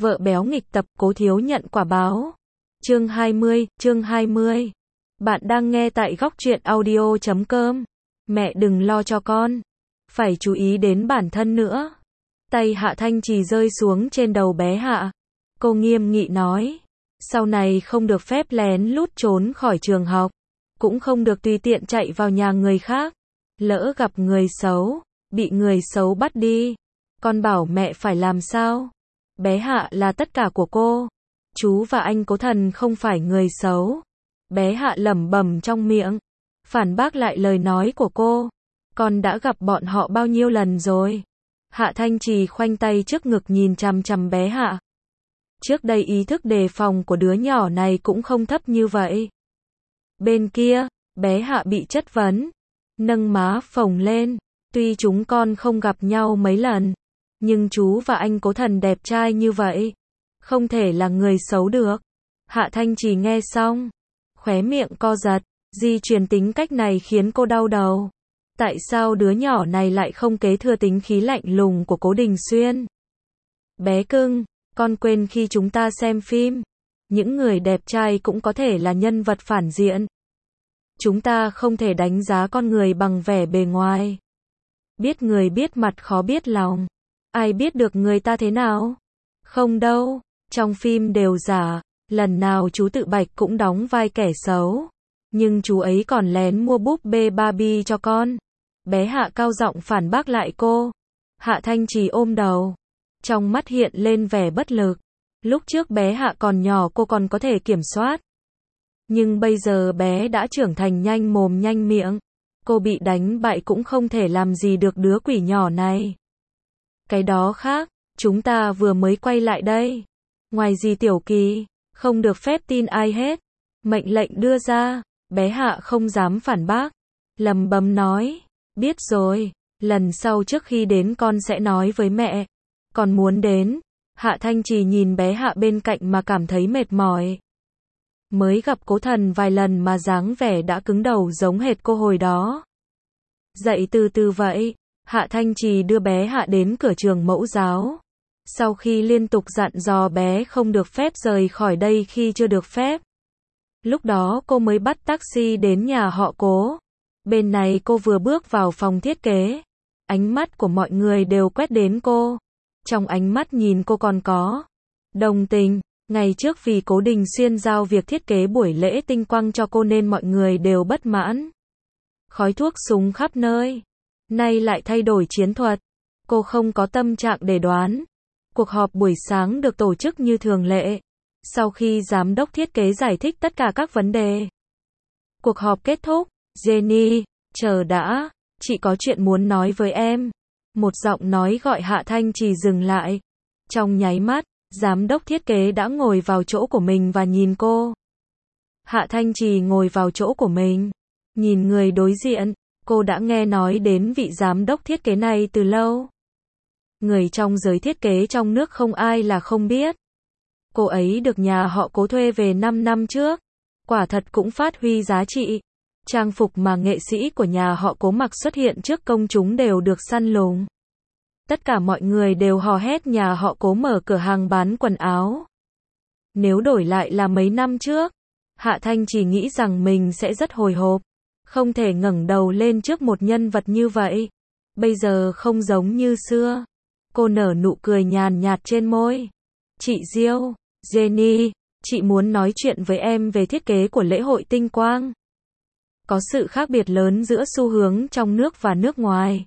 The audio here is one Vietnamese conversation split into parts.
Vợ béo nghịch tập, Cố thiếu nhận quả báo. Chương 20. Bạn đang nghe tại góc truyện audio.com. Mẹ đừng lo cho con. Phải chú ý đến bản thân nữa. Tay Hạ Thanh Trì rơi xuống trên đầu bé Hạ. Cô nghiêm nghị nói. Sau này không được phép lén lút trốn khỏi trường học. Cũng không được tùy tiện chạy vào nhà người khác. Lỡ gặp người xấu, bị người xấu bắt đi. Con bảo mẹ phải làm sao? Bé Hạ là tất cả của cô. Chú và anh Cố Thần không phải người xấu. Bé Hạ lẩm bẩm trong miệng. Phản bác lại lời nói của cô. Con đã gặp bọn họ bao nhiêu lần rồi? Hạ Thanh Trì khoanh tay trước ngực nhìn chằm chằm bé Hạ. Trước đây ý thức đề phòng của đứa nhỏ này cũng không thấp như vậy. Bên kia, bé Hạ bị chất vấn. Nâng má phồng lên. Tuy chúng con không gặp nhau mấy lần. Nhưng chú và anh Cố Thần đẹp trai như vậy. Không thể là người xấu được. Hạ Thanh Trì nghe xong. Khóe miệng co giật. Di truyền tính cách này khiến cô đau đầu. Tại sao đứa nhỏ này lại không kế thừa tính khí lạnh lùng của Cố Đình Xuyên? Bé cưng, con quên khi chúng ta xem phim. Những người đẹp trai cũng có thể là nhân vật phản diện. Chúng ta không thể đánh giá con người bằng vẻ bề ngoài. Biết người biết mặt khó biết lòng. Ai biết được người ta thế nào? Không đâu, trong phim đều giả, lần nào chú Tự Bạch cũng đóng vai kẻ xấu. Nhưng chú ấy còn lén mua búp bê Barbie cho con. Bé Hạ cao giọng phản bác lại cô. Hạ Thanh Trì ôm đầu. Trong mắt hiện lên vẻ bất lực. Lúc trước bé Hạ còn nhỏ cô còn có thể kiểm soát. Nhưng bây giờ bé đã trưởng thành nhanh mồm nhanh miệng. Cô bị đánh bại cũng không thể làm gì được đứa quỷ nhỏ này. Cái đó khác, chúng ta vừa mới quay lại đây. Ngoài gì Tiểu Kỳ, không được phép tin ai hết. Mệnh lệnh đưa ra, bé Hạ không dám phản bác. Lầm bầm nói, biết rồi, lần sau trước khi đến con sẽ nói với mẹ. Còn muốn đến. Hạ Thanh Trì nhìn bé Hạ bên cạnh mà cảm thấy mệt mỏi. Mới gặp Cố Thần vài lần mà dáng vẻ đã cứng đầu giống hệt cô hồi đó. Dậy từ từ vậy. Hạ Thanh Trì đưa bé Hạ đến cửa trường mẫu giáo. Sau khi liên tục dặn dò bé không được phép rời khỏi đây khi chưa được phép. Lúc đó cô mới bắt taxi đến nhà họ Cố. Bên này cô vừa bước vào phòng thiết kế. Ánh mắt của mọi người đều quét đến cô. Trong ánh mắt nhìn cô còn có đồng tình. Ngày trước vì Cố Đình Xuyên giao việc thiết kế buổi lễ tinh quang cho cô nên mọi người đều bất mãn. Khói thuốc súng khắp nơi. Nay lại thay đổi chiến thuật. Cô không có tâm trạng để đoán. Cuộc họp buổi sáng được tổ chức như thường lệ. Sau khi giám đốc thiết kế giải thích tất cả các vấn đề. Cuộc họp kết thúc. Jenny, chờ đã. Chị có chuyện muốn nói với em. Một giọng nói gọi Hạ Thanh Trì dừng lại. Trong nháy mắt, giám đốc thiết kế đã ngồi vào chỗ của mình và nhìn cô. Hạ Thanh Trì ngồi vào chỗ của mình. Nhìn người đối diện. Cô đã nghe nói đến vị giám đốc thiết kế này từ lâu. Người trong giới thiết kế trong nước không ai là không biết. Cô ấy được nhà họ Cố thuê về 5 năm trước. Quả thật cũng phát huy giá trị. Trang phục mà nghệ sĩ của nhà họ Cố mặc xuất hiện trước công chúng đều được săn lùng. Tất cả mọi người đều hò hét nhà họ Cố mở cửa hàng bán quần áo. Nếu đổi lại là mấy năm trước, Hạ Thanh chỉ nghĩ rằng mình sẽ rất hồi hộp. Không thể ngẩng đầu lên trước một nhân vật như vậy. Bây giờ không giống như xưa. Cô nở nụ cười nhàn nhạt trên môi. Chị Diêu, Jenny, chị muốn nói chuyện với em về thiết kế của lễ hội tinh quang. Có sự khác biệt lớn giữa xu hướng trong nước và nước ngoài.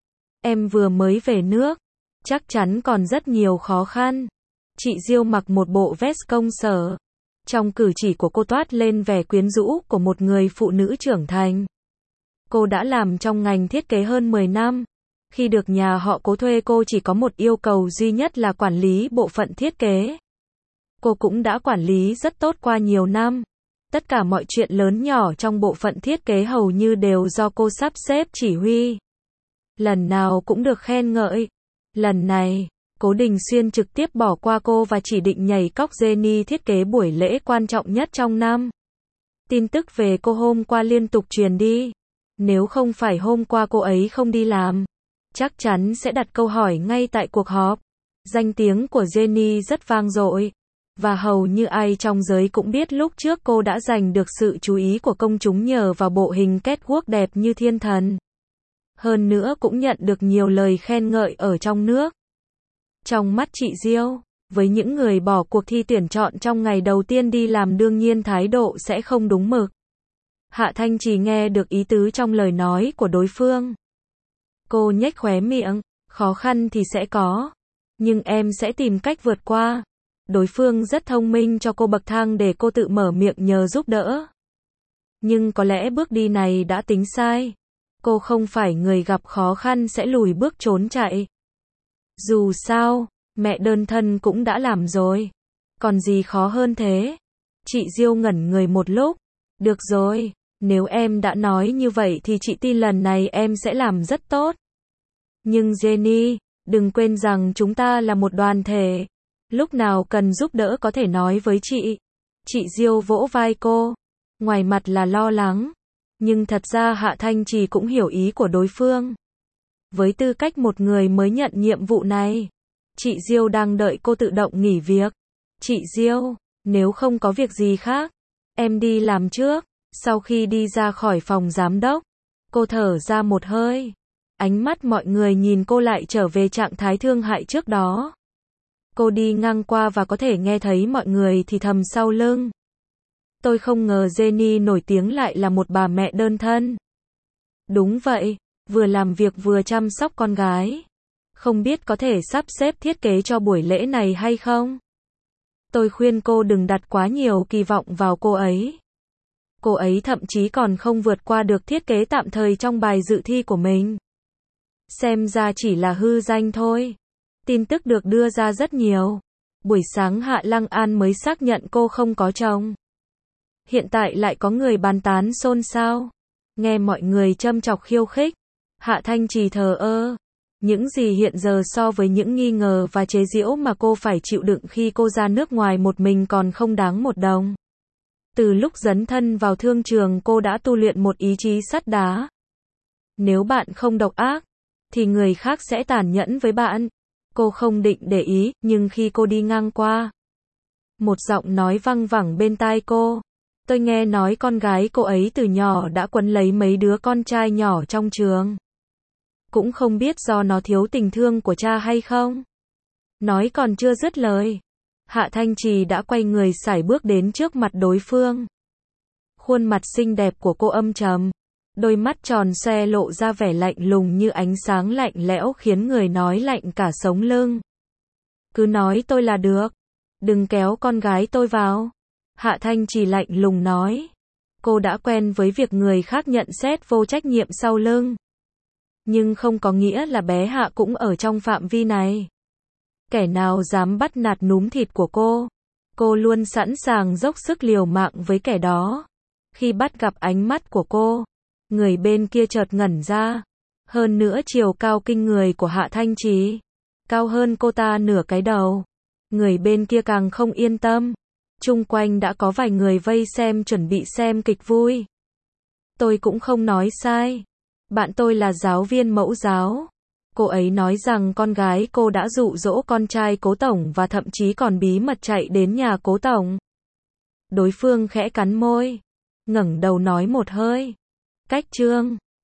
Em vừa mới về nước, chắc chắn còn rất nhiều khó khăn. Chị Diêu mặc một bộ vest công sở. Trong cử chỉ của cô toát lên vẻ quyến rũ của một người phụ nữ trưởng thành. Cô đã làm trong ngành thiết kế hơn 10 năm. Khi được nhà họ Cố thuê cô chỉ có một yêu cầu duy nhất là quản lý bộ phận thiết kế. Cô cũng đã quản lý rất tốt qua nhiều năm. Tất cả mọi chuyện lớn nhỏ trong bộ phận thiết kế hầu như đều do cô sắp xếp chỉ huy. Lần nào cũng được khen ngợi. Lần này, Cố Đình Xuyên trực tiếp bỏ qua cô và chỉ định nhảy cóc Jenny thiết kế buổi lễ quan trọng nhất trong năm. Tin tức về cô hôm qua liên tục truyền đi. Nếu không phải hôm qua cô ấy không đi làm, chắc chắn sẽ đặt câu hỏi ngay tại cuộc họp. Danh tiếng của Jenny rất vang dội, và hầu như ai trong giới cũng biết lúc trước cô đã giành được sự chú ý của công chúng nhờ vào bộ hình catwalk đẹp như thiên thần. Hơn nữa cũng nhận được nhiều lời khen ngợi ở trong nước. Trong mắt chị Diêu, với những người bỏ cuộc thi tuyển chọn trong ngày đầu tiên đi làm đương nhiên thái độ sẽ không đúng mực. Hạ Thanh Trì nghe được ý tứ trong lời nói của đối phương. Cô nhếch khóe miệng, khó khăn thì sẽ có, nhưng em sẽ tìm cách vượt qua. Đối phương rất thông minh cho cô bậc thang để cô tự mở miệng nhờ giúp đỡ. Nhưng có lẽ bước đi này đã tính sai. Cô không phải người gặp khó khăn sẽ lùi bước trốn chạy. Dù sao, mẹ đơn thân cũng đã làm rồi. Còn gì khó hơn thế? Chị Diêu ngẩn người một lúc. Được rồi, nếu em đã nói như vậy thì chị tin lần này em sẽ làm rất tốt. Nhưng Jenny, đừng quên rằng chúng ta là một đoàn thể. Lúc nào cần giúp đỡ có thể nói với chị. Chị Diêu vỗ vai cô. Ngoài mặt là lo lắng. Nhưng thật ra Hạ Thanh Trì cũng hiểu ý của đối phương. Với tư cách một người mới nhận nhiệm vụ này, chị Diêu đang đợi cô tự động nghỉ việc. Chị Diêu, nếu không có việc gì khác, em đi làm trước. Sau khi đi ra khỏi phòng giám đốc, cô thở ra một hơi. Ánh mắt mọi người nhìn cô lại trở về trạng thái thương hại trước đó. Cô đi ngang qua và có thể nghe thấy mọi người thì thầm sau lưng. Tôi không ngờ Jenny nổi tiếng lại là một bà mẹ đơn thân. Đúng vậy, vừa làm việc vừa chăm sóc con gái. Không biết có thể sắp xếp thiết kế cho buổi lễ này hay không? Tôi khuyên cô đừng đặt quá nhiều kỳ vọng vào cô ấy. Cô ấy thậm chí còn không vượt qua được thiết kế tạm thời trong bài dự thi của mình. Xem ra chỉ là hư danh thôi. Tin tức được đưa ra rất nhiều. Buổi sáng Hạ Lăng An mới xác nhận cô không có chồng. Hiện tại lại có người bàn tán xôn xao. Nghe mọi người châm chọc khiêu khích. Hạ Thanh Trì thờ ơ. Những gì hiện giờ so với những nghi ngờ và chế giễu mà cô phải chịu đựng khi cô ra nước ngoài một mình còn không đáng một đồng. Từ lúc dấn thân vào thương trường cô đã tu luyện một ý chí sắt đá. Nếu bạn không độc ác, thì người khác sẽ tàn nhẫn với bạn. Cô không định để ý, nhưng khi cô đi ngang qua, một giọng nói văng vẳng bên tai cô. Tôi nghe nói con gái cô ấy từ nhỏ đã quấn lấy mấy đứa con trai nhỏ trong trường. Cũng không biết do nó thiếu tình thương của cha hay không. Nói còn chưa dứt lời, Hạ Thanh Trì đã quay người sải bước đến trước mặt đối phương. Khuôn mặt xinh đẹp của cô âm trầm. Đôi mắt tròn xoe lộ ra vẻ lạnh lùng như ánh sáng lạnh lẽo khiến người nói lạnh cả sống lưng. Cứ nói tôi là được. Đừng kéo con gái tôi vào. Hạ Thanh Trì lạnh lùng nói. Cô đã quen với việc người khác nhận xét vô trách nhiệm sau lưng. Nhưng không có nghĩa là bé Hạ cũng ở trong phạm vi này. Kẻ nào dám bắt nạt núm thịt của cô luôn sẵn sàng dốc sức liều mạng với kẻ đó. Khi bắt gặp ánh mắt của cô, người bên kia chợt ngẩn ra. Hơn nữa chiều cao kinh người của Hạ Thanh Trì, cao hơn cô ta nửa cái đầu. Người bên kia càng không yên tâm. Chung quanh đã có vài người vây xem chuẩn bị xem kịch vui. Tôi cũng không nói sai. Bạn tôi là giáo viên mẫu giáo. Cô ấy nói rằng con gái cô đã dụ dỗ con trai cố tổng và thậm chí còn bí mật chạy đến nhà cố tổng. Đối phương khẽ cắn môi, ngẩng đầu nói một hơi. Cách chương